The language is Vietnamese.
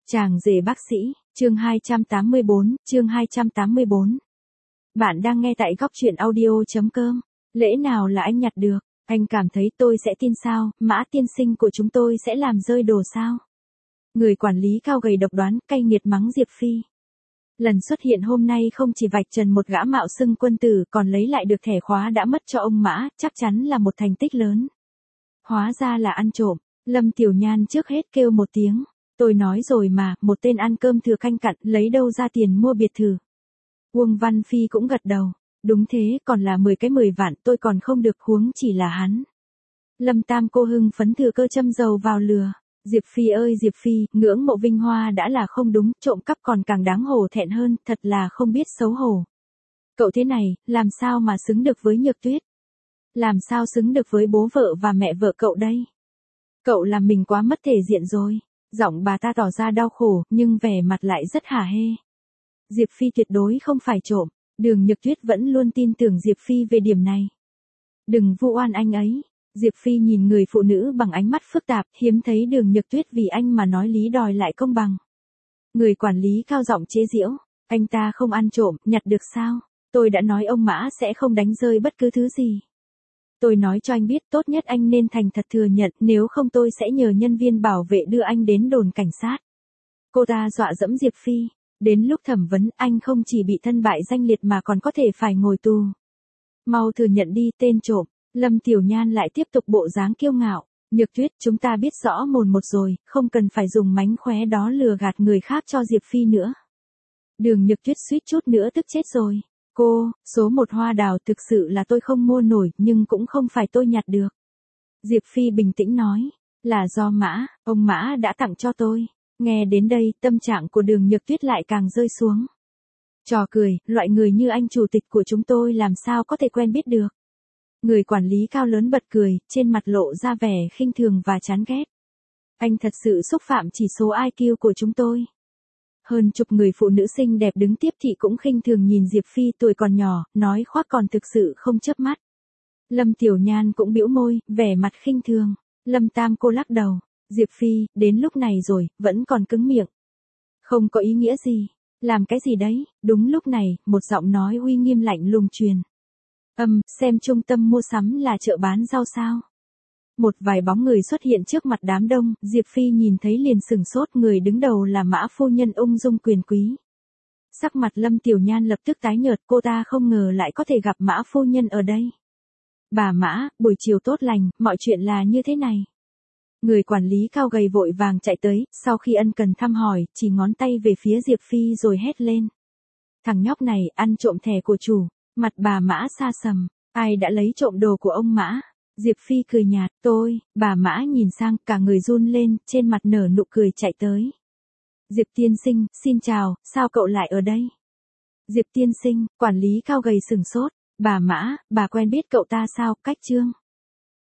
Chàng rể bác sĩ, chương 284. Bạn đang nghe tại góc truyện audio.com. Lễ nào là anh nhặt được, anh cảm thấy tôi sẽ tin sao, Mã tiên sinh của chúng tôi sẽ làm rơi đồ sao? Người quản lý cao gầy độc đoán, cay nghiệt mắng Diệp Phi. Lần xuất hiện hôm nay không chỉ vạch trần một gã mạo xưng quân tử, còn lấy lại được thẻ khóa đã mất cho ông Mã, chắc chắn là một thành tích lớn. Hóa ra là ăn trộm, Lâm Tiểu Nhan trước hết kêu một tiếng. Tôi nói rồi mà, một tên ăn cơm thừa canh cặn, lấy đâu ra tiền mua biệt thự. Uông Văn Phi cũng gật đầu. Đúng thế, còn là 10 vạn tôi còn không được, huống chỉ là hắn. Lâm Tam cô hưng phấn thừa cơ châm dầu vào lửa. Diệp Phi ơi Diệp Phi, ngưỡng mộ vinh hoa đã là không đúng, trộm cắp còn càng đáng hổ thẹn hơn, thật là không biết xấu hổ. Cậu thế này, làm sao mà xứng được với Nhược Tuyết? Làm sao xứng được với bố vợ và mẹ vợ cậu đây? Cậu làm mình quá mất thể diện rồi. Giọng bà ta tỏ ra đau khổ, nhưng vẻ mặt lại rất hả hê. Diệp Phi tuyệt đối không phải trộm, Đường Nhược Tuyết vẫn luôn tin tưởng Diệp Phi về điểm này. Đừng vu oan anh ấy. Diệp Phi nhìn người phụ nữ bằng ánh mắt phức tạp, hiếm thấy Đường Nhược Tuyết vì anh mà nói lý đòi lại công bằng. Người quản lý cao giọng chế giễu, anh ta không ăn trộm, nhặt được sao? Tôi đã nói ông Mã sẽ không đánh rơi bất cứ thứ gì. Tôi nói cho anh biết, tốt nhất anh nên thành thật thừa nhận, nếu không tôi sẽ nhờ nhân viên bảo vệ đưa anh đến đồn cảnh sát. Cô ta dọa dẫm Diệp Phi. Đến lúc thẩm vấn, anh không chỉ bị thân bại danh liệt mà còn có thể phải ngồi tù. Mau thừa nhận đi, tên trộm. Lâm Tiểu Nhan lại tiếp tục bộ dáng kiêu ngạo. Nhược Tuyết, chúng ta biết rõ mồn một rồi, không cần phải dùng mánh khóe đó lừa gạt người khác cho Diệp Phi nữa. Đường Nhược Tuyết suýt chút nữa tức chết rồi. Cô, số một hoa đào thực sự là tôi không mua nổi, nhưng cũng không phải tôi nhặt được. Diệp Phi bình tĩnh nói, là do ông Mã đã tặng cho tôi. Nghe đến đây, tâm trạng của Đường Nhược Tuyết lại càng rơi xuống. Trò cười, loại người như anh chủ tịch của chúng tôi làm sao có thể quen biết được. Người quản lý cao lớn bật cười, trên mặt lộ ra vẻ khinh thường và chán ghét. Anh thật sự xúc phạm chỉ số IQ của chúng tôi. Hơn chục người phụ nữ xinh đẹp đứng tiếp thị cũng khinh thường nhìn Diệp Phi tuổi còn nhỏ, nói khoác còn thực sự không chớp mắt. Lâm Tiểu Nhan cũng bĩu môi, vẻ mặt khinh thường. Lâm Tam cô lắc đầu. Diệp Phi, đến lúc này rồi, vẫn còn cứng miệng. Không có ý nghĩa gì. Làm cái gì đấy? Đúng lúc này, một giọng nói uy nghiêm lạnh lùng truyền. Xem trung tâm mua sắm là chợ bán rau sao? Một vài bóng người xuất hiện trước mặt đám đông, Diệp Phi nhìn thấy liền sừng sốt, người đứng đầu là Mã phu nhân ung dung quyền quý. Sắc mặt Lâm Tiểu Nhan lập tức tái nhợt, cô ta không ngờ lại có thể gặp Mã phu nhân ở đây. Bà Mã, buổi chiều tốt lành, mọi chuyện là như thế này. Người quản lý cao gầy vội vàng chạy tới, sau khi ân cần thăm hỏi, chỉ ngón tay về phía Diệp Phi rồi hét lên. Thằng nhóc này, ăn trộm thẻ của chủ. Mặt bà Mã xa sầm, ai đã lấy trộm đồ của ông Mã? Diệp Phi cười nhạt, bà Mã nhìn sang, cả người run lên, trên mặt nở nụ cười chạy tới. Diệp tiên sinh, xin chào, sao cậu lại ở đây? Diệp tiên sinh, quản lý cao gầy sừng sốt, bà Mã, bà quen biết cậu ta sao, Cách Trương?